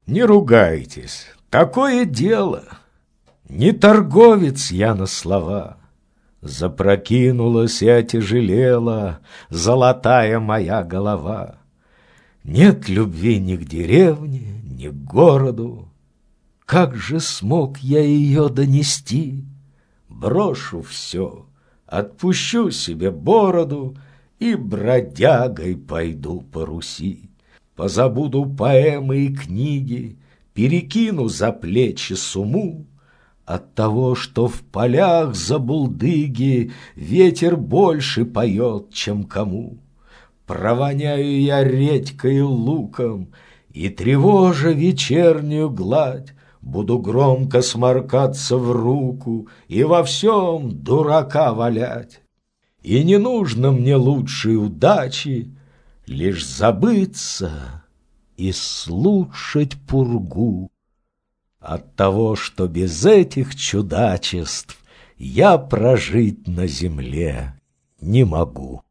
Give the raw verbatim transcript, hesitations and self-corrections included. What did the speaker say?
Не ругайтесь, такое дело. Не торговец я на слова. Запрокинулась и отяжелела золотая моя голова. Нет любви ни к деревне, ни к городу. Как же смог я ее донести? Брошу все, отпущу себе бороду и бродягой пойду по Руси. Позабуду поэмы и книги, перекину за плечи сумму. От того, что в полях за булдыги ветер больше поет, чем кому. Провоняю я редькой и луком, и, тревожа вечернюю гладь, буду громко сморкаться в руку и во всем дурака валять. И не нужно мне лучшей удачи, лишь забыться и слушать пургу. От того, что без этих чудачеств я прожить на земле не могу.